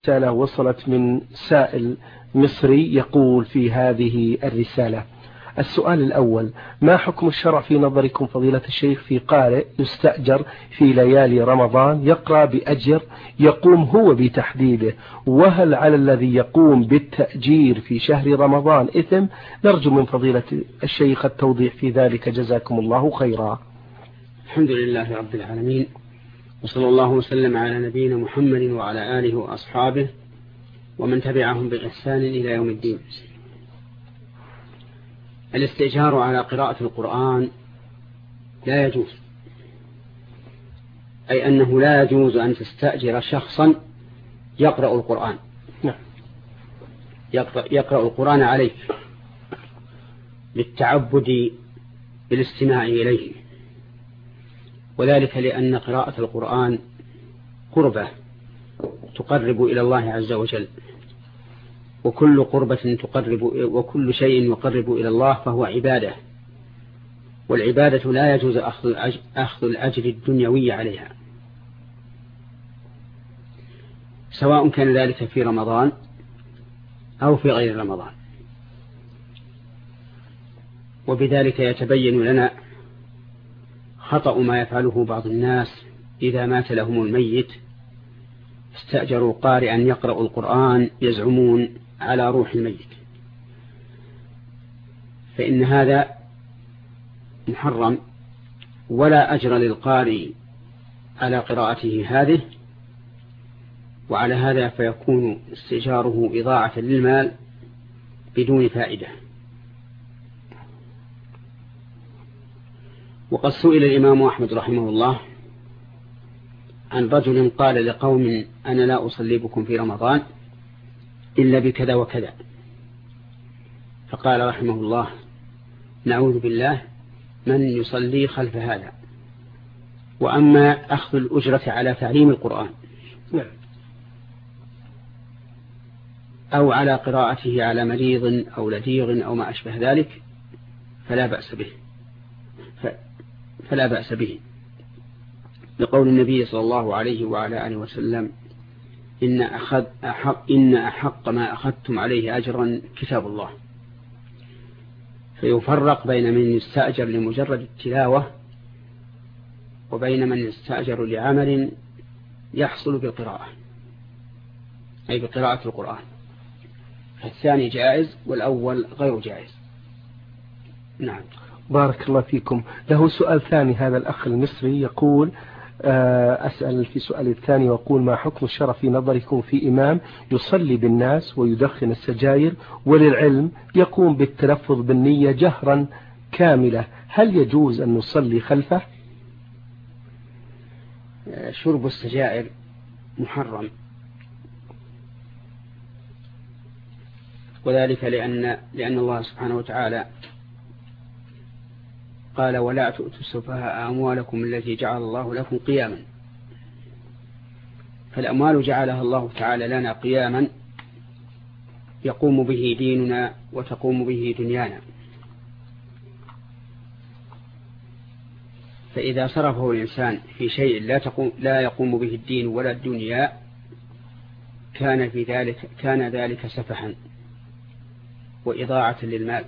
رسالة وصلت من سائل مصري يقول في هذه الرسالة: السؤال الأول: ما حكم الشرع في نظركم فضيلة الشيخ في قارئ يستأجر في ليالي رمضان يقرأ بأجر يقوم هو بتحديده، وهل على الذي يقوم بالتأجير في شهر رمضان إثم؟ نرجو من فضيلة الشيخ التوضيح في ذلك، جزاكم الله خيرا. الحمد لله رب العالمين، وصلى الله وسلم على نبينا محمد وعلى آله وأصحابه ومن تبعهم بإحسان إلى يوم الدين. الاستئجار على قراءة القرآن لا يجوز، أي أنه لا يجوز أن تستأجر شخصا يقرأ القرآن يقرأ القرآن عليك للتعبد بالاستماع إليه، وذلك لأن قراءة القرآن قربة تقرب إلى الله عز وجل، وكل قربة وكل شيء يقرب إلى الله فهو عبادة، والعبادة لا يجوز أخذ الأجر الدنيوي عليها، سواء كان ذلك في رمضان أو في غير رمضان. وبذلك يتبين لنا خطأ ما يفعله بعض الناس إذا مات لهم الميت استأجروا قارئا يقرأ القرآن يزعمون على روح الميت، فإن هذا محرم، ولا أجر للقارئ على قراءته هذه، وعلى هذا فيكون استئجاره إضاعة للمال بدون فائدة. وقد سئل الإمام أحمد رحمه الله عن رجل قال لقوم: أنا لا أصلي بكم في رمضان إلا بكذا وكذا، فقال رحمه الله: نعوذ بالله من يصلي خلف هذا. وأما أخذ الأجرة على تعليم القرآن أو على قراءته على مريض أو لديغ أو ما أشبه ذلك فلا بأس به لقول النبي صلى الله عليه وعلى آله وسلم: إن أحق ما أخذتم عليه أجرا كتاب الله. فيفرق بين من يستأجر لمجرد التلاوة وبين من يستأجر لعمل يحصل بالقراءة، أي بقراءة القرآن، فالثاني جائز والأول غير جائز. نعم. بارك الله فيكم. له سؤال ثاني هذا الأخ المصري يقول: أسأل في سؤال الثاني وأقول: ما حكم الشرع في نظركم في إمام يصلي بالناس ويدخن السجاير وللعلم يقوم بالتلفظ بالنية جهرا كاملة، هل يجوز أن نصلي خلفه؟ شرب السجائر محرم، وذلك لأن الله سبحانه وتعالى قال: ولا تؤتوا السفهاء أموالكم التي جعل الله لكم قياما. فالأموال جعلها الله تعالى لنا قياما يقوم به ديننا وتقوم به دنيانا، فإذا صرفه الإنسان في شيء لا يقوم به الدين ولا الدنيا كان ذلك سفحا وإضاعة للمال.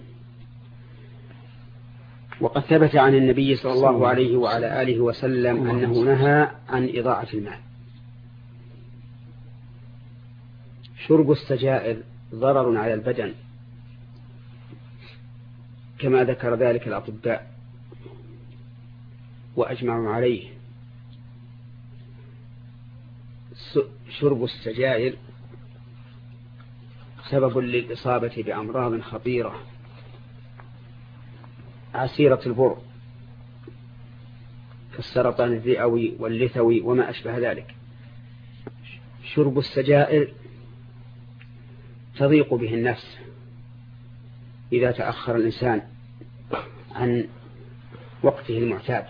وقد ثبت عن النبي صلى الله عليه وعلى آله وسلم أنه نهى عن إضاعة المال. شرب السجائر ضرر على البدن كما ذكر ذلك الأطباء وأجمعوا عليه. شرب السجائر سبب للإصابة بأمراض خطيرة عسيرة البر كالسرطان الرئوي واللثوي وما أشبه ذلك. شرب السجائر تضيق به النفس إذا تأخر الإنسان عن وقته المعتاد،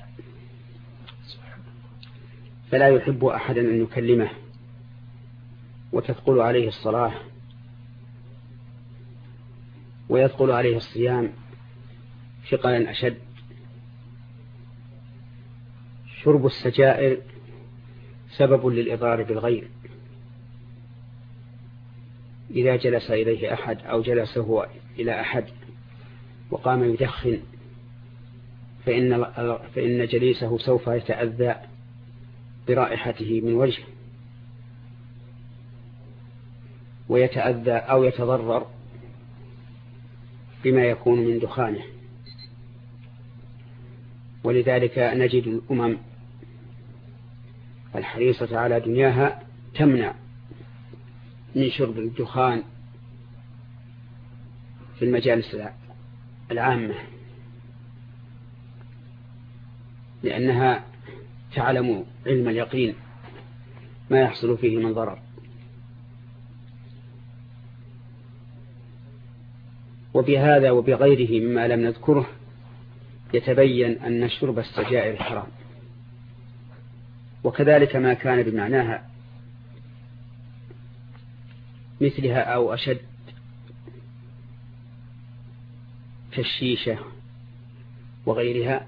فلا يحب أحدا أن يكلمه، وتثقل عليه الصلاة ويثقل عليه الصيام ثقلا أشد. شرب السجائر سبب للإضرار بالغير إذا جلس إليه أحد أو جلس هو إلى أحد وقام يدخن فإن جليسه سوف يتأذى برائحته من وجهه ويتأذى أو يتضرر بما يكون من دخانه. ولذلك نجد الأمم الحريصة على دنياها تمنع من شرب الدخان في المجالس العامة، لأنها تعلم علم اليقين ما يحصل فيه من ضرر. وبهذا وبغيره مما لم نذكره يتبين أن شرب السجائر حرام، وكذلك ما كان بمعناها مثلها أو أشد كالشيشة وغيرها،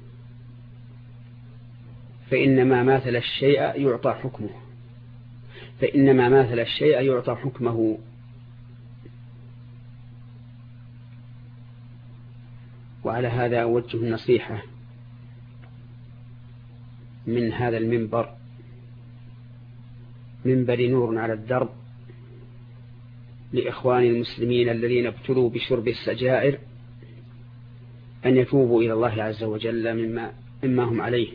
فإنما ماثل الشيء يعطى حكمه. وعلى هذا أوجه النصيحة من هذا المنبر، منبر نور على الدرب، لإخوان المسلمين الذين ابتلوا بشرب السجائر أن يتوبوا إلى الله عز وجل مما هم عليه.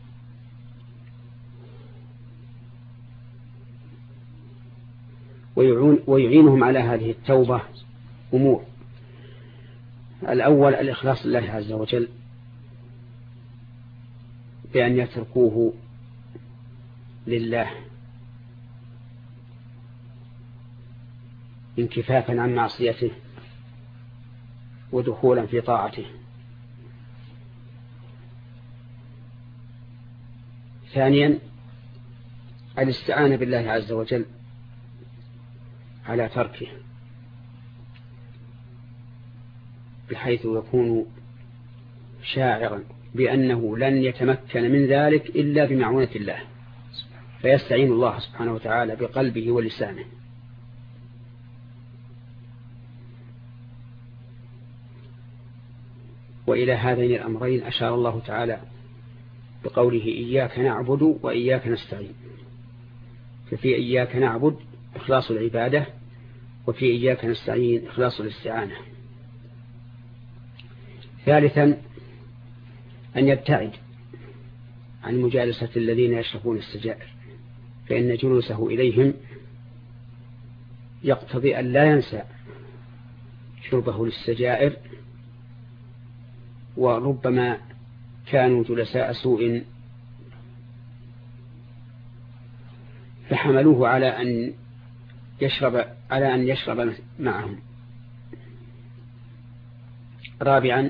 ويعينهم على هذه التوبة أمور: الأول الإخلاص لله عز وجل بأن يتركوه لله انكفافا عن معصيته ودخولا في طاعته. ثانيا الاستعانة بالله عز وجل على تركه، بحيث يكون شاعرا بأنه لن يتمكن من ذلك إلا بمعونة الله، فيستعين الله سبحانه وتعالى بقلبه ولسانه. وإلى هذين الأمرين أشار الله تعالى بقوله: إياك نعبد وإياك نستعين. ففي إياك نعبد إخلاص العبادة، وفي إياك نستعين إخلاص الاستعانة. ثالثا أن يبتعد عن مجالسة الذين يشربون السجائر، فإن جلوسه إليهم يقتضي أن لا ينسى شربه للسجائر، وربما كانوا جلساء سوء فحملوه على أن يشرب معهم. رابعا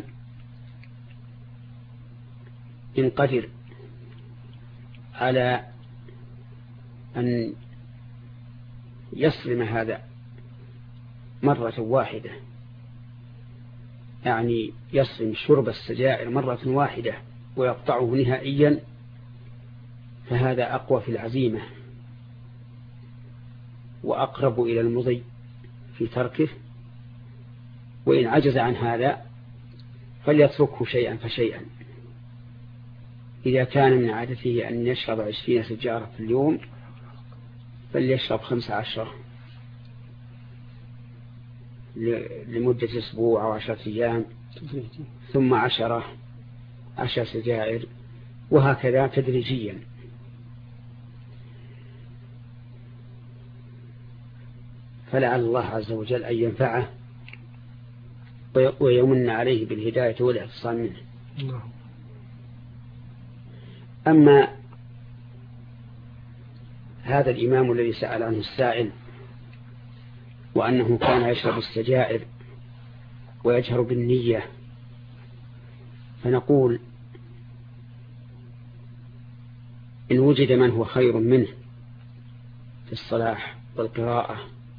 إن قدر على أن يصرم هذا مرة واحدة، يعني يصرم شرب السجائر مرة واحدة ويقطعه نهائيا، فهذا أقوى في العزيمة وأقرب إلى المضي في تركه. وإن عجز عن هذا فليتركه شيئا فشيئا. إذا كان من عادته أن يشرب 20 سجارة في اليوم فليشرب 15 لمدة أسبوع أو 10 أيام، ثم 10 سجائر، وهكذا تدريجيا. فلعل الله عز وجل أن ينفعه ويمن عليه بالهداية والاعتصام منه. أما هذا الإمام الذي سأل عنه السائل وأنه كان يشرب السجائر ويجهر بالنية، فنقول إن وجد من هو خير منه في الصلاح والقراءة،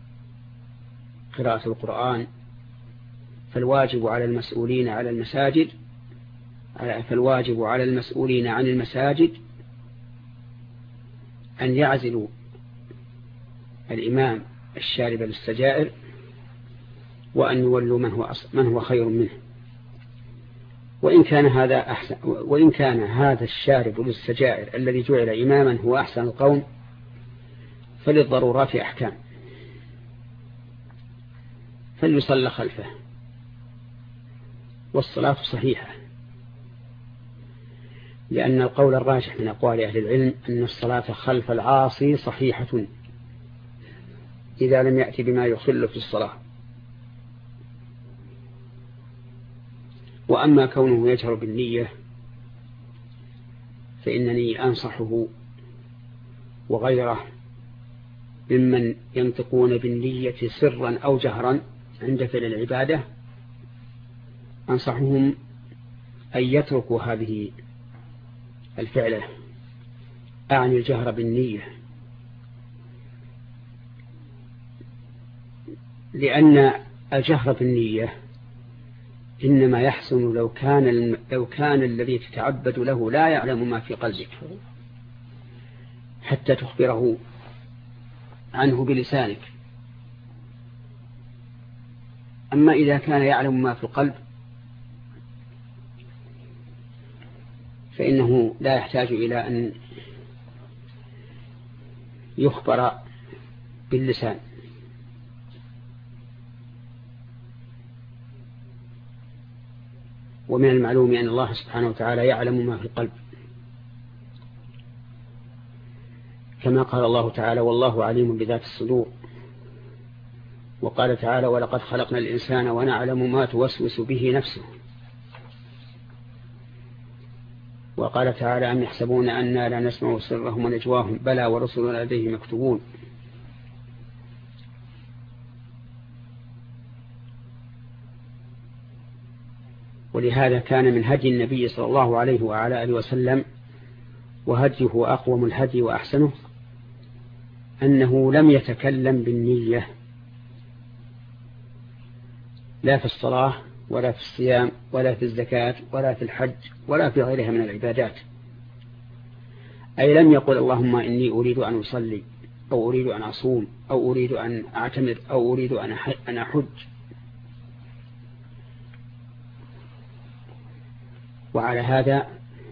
قراءة القرآن، فالواجب على المسؤولين عن المساجد أن يعزلوا الإمام الشارب للسجائر وأن يولوا من هو خير منه. وإن كان هذا الشارب للسجائر الذي جعل إماما هو أحسن القوم، فللضرورات أحكام، فليصلى خلفه، والصلاة صحيحة، لأن القول الراجح من أقوال أهل العلم أن الصلاة خلف العاصي صحيحة إذا لم يأتي بما يخل في الصلاة. وأما كونه يجهر بالنية فإنني أنصحه وغيره ممن ينطقون بالنية سرا أو جهرا عند فعل العبادة، أنصحهم أن يتركوا هذه الفعلة، أعني الجهر بالنية، لأن الجهر بالنية إنما يحسن لو كان الذي تتعبد له لا يعلم ما في قلبك حتى تخبره عنه بلسانك. أما إذا كان يعلم ما في القلب فإنه لا يحتاج إلى أن يخبر باللسان. ومن المعلوم أن الله سبحانه وتعالى يعلم ما في القلب، كما قال الله تعالى: والله عليم بذات الصدور. وقال تعالى: ولقد خلقنا الإنسان ونعلم ما توسوس به نفسه. وقال تعالى: أم يحسبون أننا لا نسمع سرهم ونجواهم بلى ورسلنا لديه مكتوبون. ولهذا كان من هدي النبي صلى الله عليه وعلى آله وسلم، وهديه أقوم الهدي وأحسنه، أنه لم يتكلم بالنية لا في الصلاة ولا في الصيام ولا في الزكاة ولا في الحج ولا في غيرها من العبادات. أي لم يقل: اللهم إني أريد أن أصلي، أو أريد أن أصوم، أو أريد أن أعتمر، أو أريد أن أحج. وعلى هذا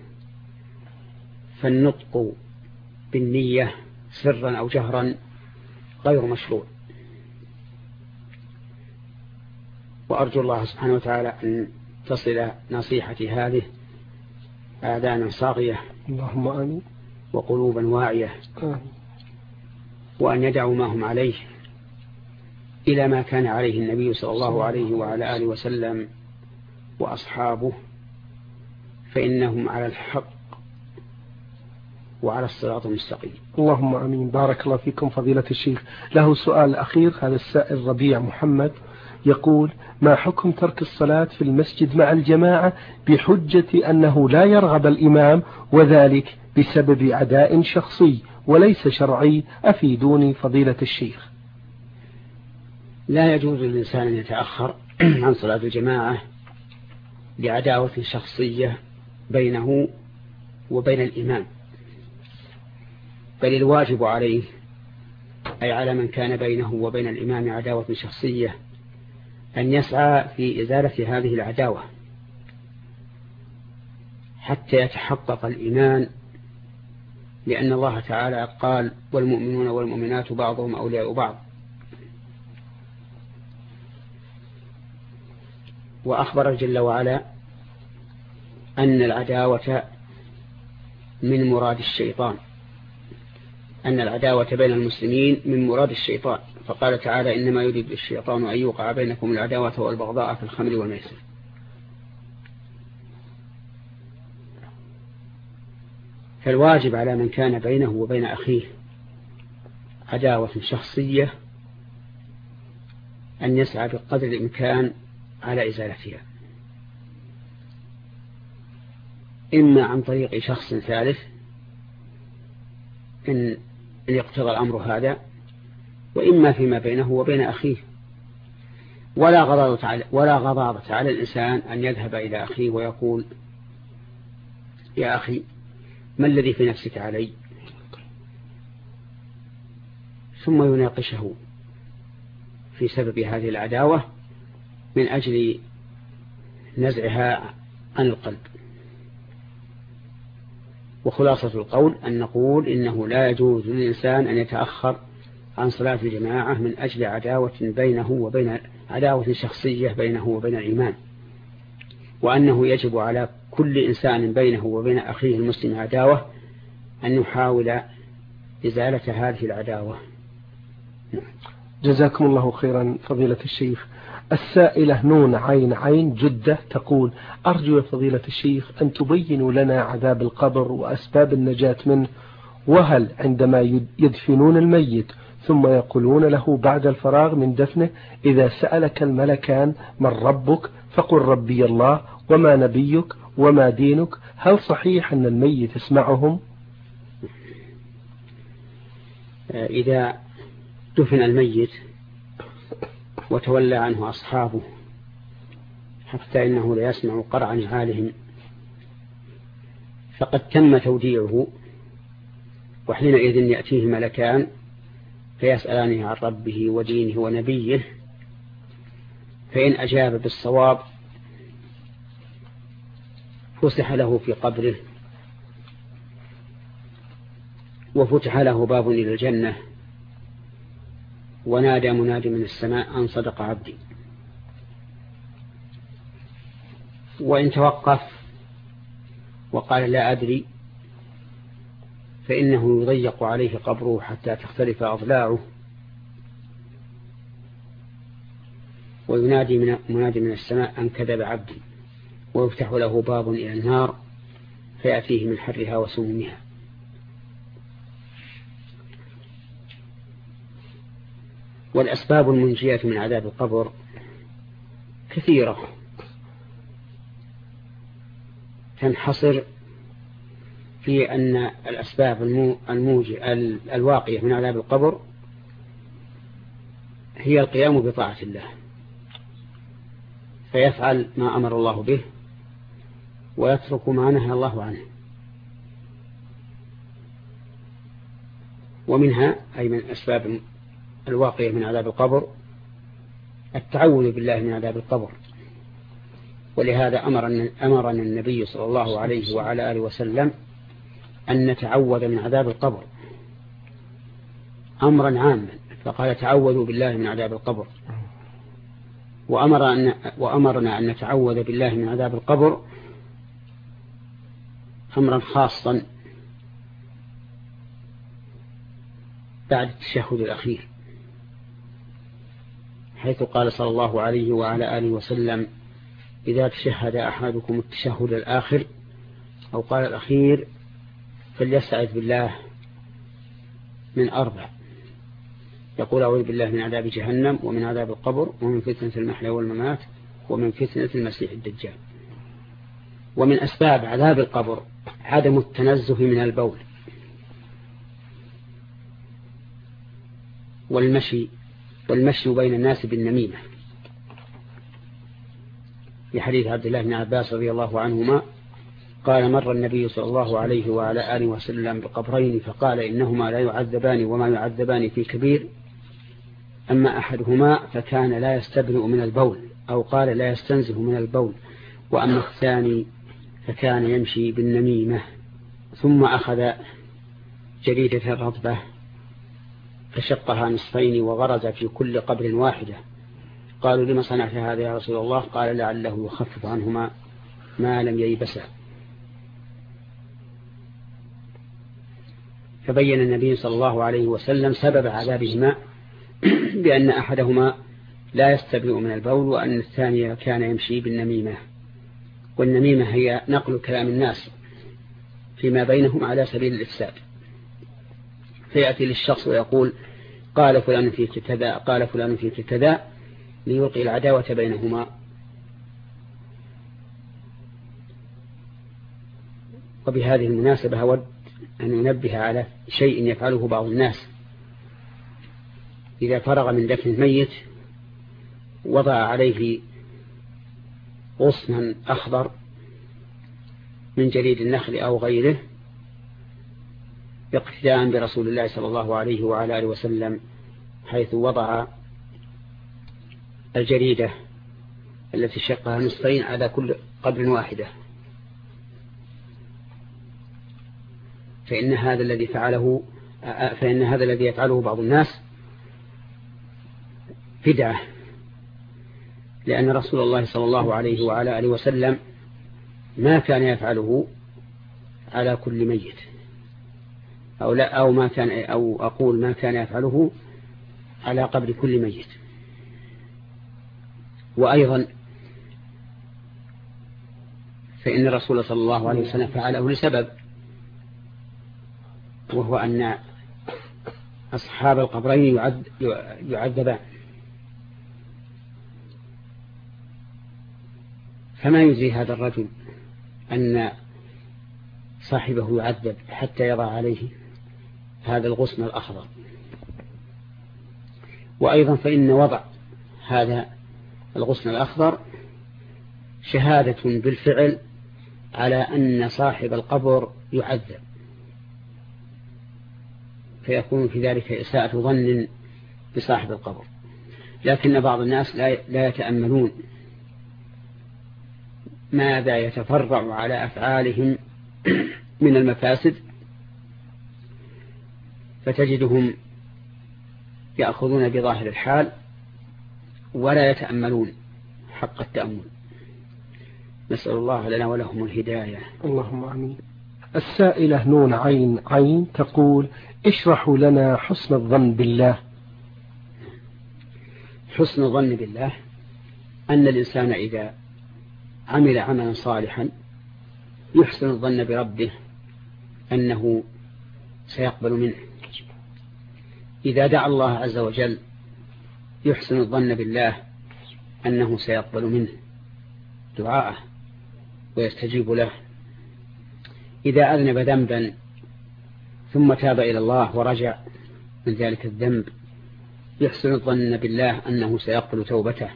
فالنطق بالنية سرا أو جهرا غير مشروع. وأرجو الله سبحانه وتعالى أن تصل نصيحتي هذه آذانا صاغية، اللهم آمين، وقلوبا واعية، آمين. وأن يدعوا ما هم عليه إلى ما كان عليه النبي صلى الله عليه وعلى آله وسلم وأصحابه، فإنهم على الحق وعلى الصراط المستقيم. اللهم آمين. بارك الله فيكم فضيلة الشيخ. له سؤال أخير، هذا السائل ربيع محمد يقول: ما حكم ترك الصلاة في المسجد مع الجماعة بحجة أنه لا يرغب الإمام، وذلك بسبب عداء شخصي وليس شرعي؟ أفيدوني فضيلة الشيخ. لا يجوز للإنسان أن يتأخر عن صلاة الجماعة لعداوة شخصية بينه وبين الإمام، بل الواجب عليه، أي على من كان بينه وبين الإمام عداوة شخصية، أن يسعى في إزالة هذه العداوة حتى يتحقق الإيمان، لأن الله تعالى قال: والمؤمنون والمؤمنات بعضهم أولياء بعض. وأخبر جل وعلا أن العداوة من مراد الشيطان، أن العداوة بين المسلمين من مراد الشيطان، فقال تعالى: إنما يريد الشيطان أن يوقع بينكم العداوة والبغضاء في الخمر والميسر. فالواجب على من كان بينه وبين أخيه عداوة شخصية أن يسعى بقدر الإمكان على إزالتها، إما عن طريق شخص ثالث إن يقتضى الأمر هذا، وإما فيما بينه وبين أخيه. ولا غضاضة على الإنسان أن يذهب إلى أخيه ويقول: يا أخي ما الذي في نفسك علي؟ ثم يناقشه في سبب هذه العداوة من أجل نزعها عن القلب. وخلاصة القول أن نقول إنه لا يجوز للإنسان أن يتأخر عن صلاة الجماعة من أجل عداوة شخصية بينه وبين الإيمان، وأنه يجب على كل إنسان بينه وبين أخيه المسلم عداوة أن يحاول إزالة هذه العداوة. جزاكم الله خيرا فضيلة الشيخ. السائلة نون عين عين جدة تقول: أرجو فضيلة الشيخ أن تبينوا لنا عذاب القبر وأسباب النجاة منه، وهل عندما يدفنون الميت ثم يقولون له بعد الفراغ من دفنه: إذا سألك الملكان من ربك فقل ربي الله وما نبيك وما دينك، هل صحيح أن الميت يسمعهم؟ إذا دفن الميت وتولى عنه أصحابه حتى إنه لا يسمع قرع نعالهم فقد تم توديعه، وحينئذ يأتيه ملكان فيسألانه عن ربه ودينه ونبيه، فإن أجاب بالصواب فسح له في قبره وفتح له باب إلى الجنة، ونادى منادي من السماء أن صدق عبدي. وإن توقف وقال لا أدري فإنه يضيق عليه قبره حتى تختلف أضلاعه، وينادي منادي من السماء أن كذب عبدي، ويفتح له باب إلى النار فيأتيه من حرها وسمومها. والأسباب المنجية من عذاب القبر كثيرة، تنحصر في أن الأسباب الواقية من عذاب القبر هي القيام بطاعة الله، فيفعل ما أمر الله به ويترك ما نهى الله عنه. ومنها أي من الأسباب الواقية من عذاب القبر التعوذ بالله من عذاب القبر، ولهذا أمرنا النبي صلى الله عليه وعلى آله وسلم أن نتعوذ من عذاب القبر أمرا عاما، فقال تعوذوا بالله من عذاب القبر، وأمرنا أن نتعوذ بالله من عذاب القبر أمرا خاصا بعد التشهد الأخير، حيث قال صلى الله عليه وعلى آله وسلم: إذا تشهد أحدكم التشهد الآخر أو قال الأخير فليستعذ بالله من 4، يقول: أعوذ بالله من عذاب جهنم ومن عذاب القبر ومن فتنة المحيا والممات ومن فتنة المسيح الدجال. ومن أسباب عذاب القبر عدم التنزه من البول والمشي بين الناس بالنميمة، في حديث عبد الله بن عباس رضي الله عنهما قال: مر النبي صلى الله عليه وعلى آله وسلم بقبرين فقال: إنهما لا يعذبان وما يعذبان في كبير، أما أحدهما فكان لا يستبرئ من البول أو قال لا يستنزه من البول، وأما الثاني فكان يمشي بالنميمة. ثم أخذ جريدة رطبة فشقها نصفين وغرز في كل قبر واحدة. قالوا: لما صنعت هذا يا رسول الله؟ قال: لعله يخفف عنهما ما لم ييبسا. فبين النبي صلى الله عليه وسلم سبب عذابهما بأن أحدهما لا يستبرئ من البول، وأن الثاني كان يمشي بالنميمة. والنميمة هي نقل كلام الناس فيما بينهم على سبيل الإفساد، فيأتي للشخص ويقول: قال فلان فيك كذا، قال فلان فيك كذا، ليلقي العداوة بينهما. وبهذه المناسبة أود أن ننبه على شيء يفعله بعض الناس: إذا فرغ من دفن الميت وضع عليه غصنا أخضر من جريد النخل أو غيره، اقتداء برسول الله صلى الله عليه وعلى آله وسلم، حيث وضع الجريدة التي شقها نصفين على كل قدر واحدة، فإن هذا الذي يفعله بعض الناس بدعة، لأن رسول الله صلى الله عليه وعلى آله وسلم ما كان يفعله على كل ميت، أو ما كان يفعله على قبر كل ميت. وأيضا فإن الرسول صلى الله عليه وسلم فعله لسبب، وهو أن أصحاب القبرين يعذبان، فما يجزي هذا الرجل أن صاحبه يعذب حتى يضع عليه هذا الغصن الأخضر. وأيضا فإن وضع هذا الغصن الأخضر شهادة بالفعل على أن صاحب القبر يعذب، فيكون في ذلك إساءة ظن بصاحب القبر. لكن بعض الناس لا يتأملون ماذا يتفرع على أفعالهم من المفاسد، فتجدهم يأخذون بظاهر الحال ولا يتأملون حق التأمل. نسأل الله لنا ولهم الهداية. اللهم آمين. السائلة نون عين عين تقول: اشرحوا لنا حسن الظن بالله. حسن الظن بالله أن الإنسان إذا عمل عملا صالحا يحسن الظن بربه أنه سيقبل منه. إذا دعا الله عز وجل يحسن الظن بالله أنه سيقبل منه دعاءه ويستجيب له. إذا أذنب ذنبا ثم تاب إلى الله ورجع من ذلك الذنب يحسن الظن بالله أنه سيقبل توبته.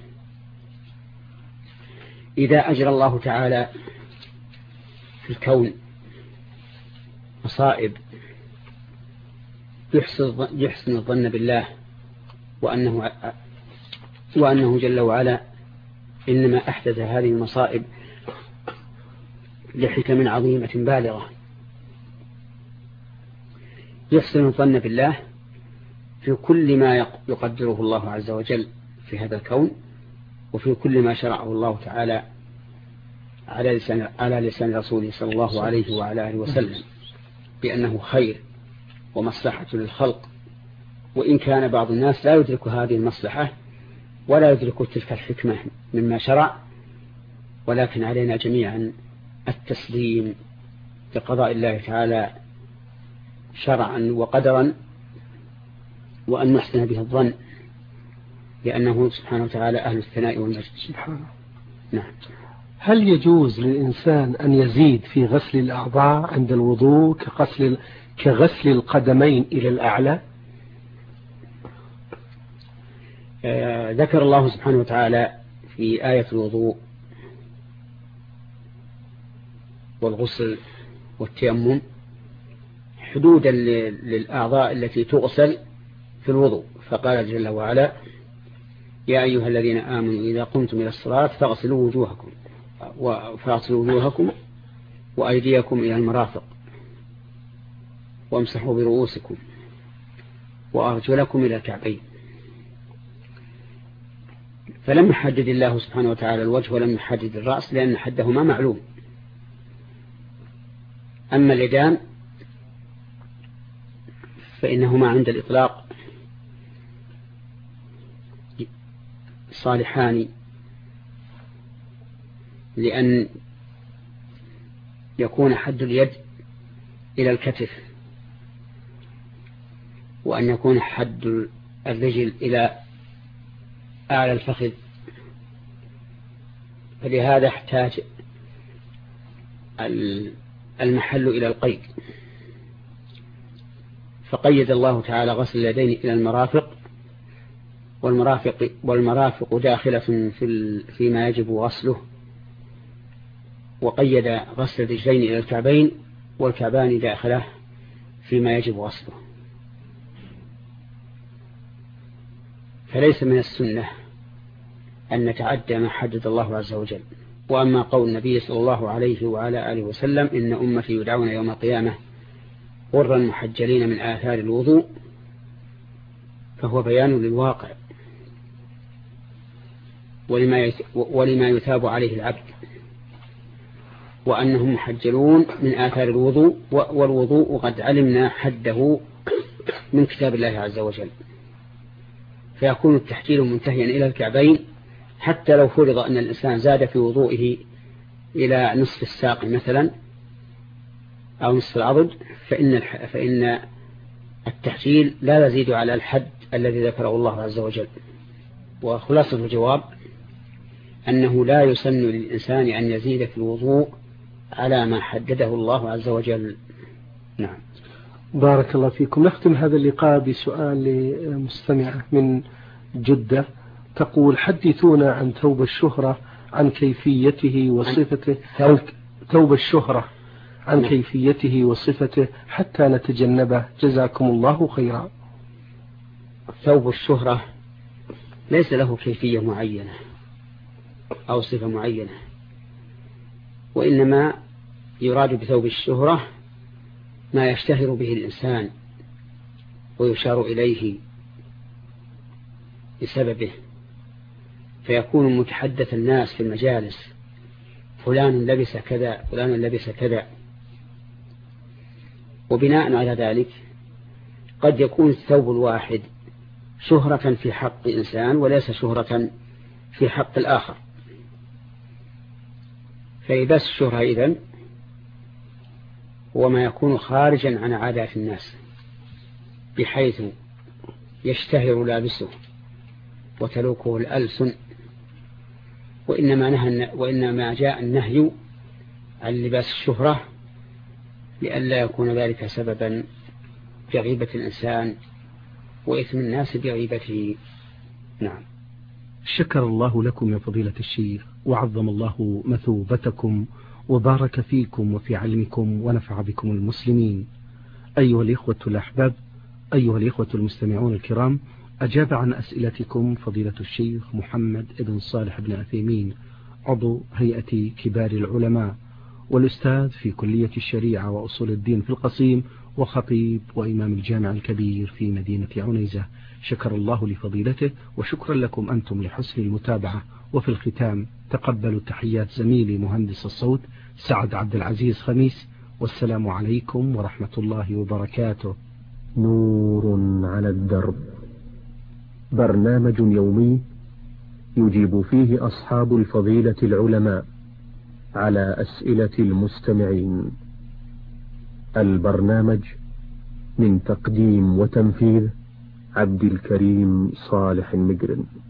إذا أجرى الله تعالى في الكون مصائب يحسن الظن بالله وأنه جل وعلا إنما أحدث هذه المصائب لحكم عظيمة بالغة. يحسن الظن بالله في كل ما يقدره الله عز وجل في هذا الكون، وفي كل ما شرعه الله تعالى على لسان رسوله صلى الله عليه وعلى آله وسلم بأنه خير ومصلحة للخلق. وإن كان بعض الناس لا يدرك هذه المصلحة ولا يدرك تلك الحكمة مما شرع، ولكن علينا جميعا التسليم لقضاء الله تعالى شرعا وقدرا، وأن نحسن به الظن لأنه سبحانه وتعالى أهل الثناء والمجد سبحانه. نعم. هل يجوز للإنسان أن يزيد في غسل الأعضاء عند الوضوء كغسل القدمين إلى الأعلى؟ ذكر الله سبحانه وتعالى في آية الوضوء والغسل والتيمم حدودا للأعضاء التي تغسل في الوضوء، فقال جل وعلا: يا أيها الذين آمنوا إذا قمتم إلى الصلاة فاغسلوا وجوهكم وأيديكم إلى المرافق وامسحوا برؤوسكم وأرجلكم إلى الكعبين. فلم يحدد الله سبحانه وتعالى الوجه ولم يحدد الرأس لأن حدهما معلوم. أما اليدان فإنهما عند الإطلاق صالحان لأن يكون حد اليد إلى الكتف، وأن يكون حد الرجل إلى أعلى الفخذ، فلهذا احتاج المحل إلى القيد، فقيد الله تعالى غسل اليدين إلى المرافق، والمرافق داخلة فيما يجب غسله، وقيد غسل الرجلين إلى الكعبين، والكعبان داخله فيما يجب غسله. فليس من السنة أن نتعدى ما حدد الله عز وجل. وأما قول النبي صلى الله عليه وعلى آله وسلم إن أمتي يدعون يوم القيامة غرا محجلين من آثار الوضوء، فهو بيان للواقع ولما يثاب عليه العبد، وأنهم محجلون من آثار الوضوء، والوضوء قد علمنا حده من كتاب الله عز وجل، فيكون التحجيل منتهيا إلى الكعبين، حتى لو فرض أن الإنسان زاد في وضوئه إلى نصف الساق مثلا أو نصف العضد، فإن التحجيل لا يزيد على الحد الذي ذكره الله عز وجل. وخلاصة الجواب أنه لا يسن للإنسان أن يزيد في الوضوء على ما حدده الله عز وجل. نعم. بارك الله فيكم. نختم هذا اللقاء بسؤال لمستمعة من جدة تقول: حدثونا عن ثوب الشهرة، عن كيفيته وصفته. ثوب الشهرة عن كيفيته وصفته حتى نتجنبه، جزاكم الله خيرا. ثوب الشهرة ليس له كيفية معينة أو صفة معينة، وإنما يراد بثوب الشهرة ما يشتهر به الإنسان ويشار إليه بسببه، فيكون متحدث الناس في المجالس: فلان لبس كذا، فلان لبس كذا. وبناء على ذلك قد يكون الثوب الواحد شهرة في حق إنسان وليس شهرة في حق الآخر، فلباس الشهرة إذن هو ما يكون خارجا عن عادات الناس، بحيث يشتهر لابسه وتلوكه الألسن. وإنما جاء النهي عن لباس الشهرة لئلا يكون ذلك سببا في غيبة الإنسان وإثم الناس بغيبته. نعم. شكر الله لكم يا فضيلة الشيخ، وعظم الله مثوبتكم، وبارك فيكم وفي علمكم، ونفع بكم المسلمين. أيها الإخوة الأحباب، أيها الإخوة المستمعون الكرام، أجاب عن أسئلتكم فضيلة الشيخ محمد بن صالح بن عثيمين، عضو هيئة كبار العلماء والأستاذ في كلية الشريعة وأصول الدين في القصيم، وخطيب وإمام الجامع الكبير في مدينة عنيزة. شكر الله لفضيلته، وشكرا لكم أنتم لحسن المتابعة. وفي الختام تقبلوا تحيات زميلي مهندس الصوت سعد عبد العزيز خميس، والسلام عليكم ورحمة الله وبركاته. نور على الدرب، برنامج يومي يجيب فيه أصحاب الفضيلة العلماء على أسئلة المستمعين. البرنامج من تقديم وتنفيذ عبد الكريم صالح المجرم.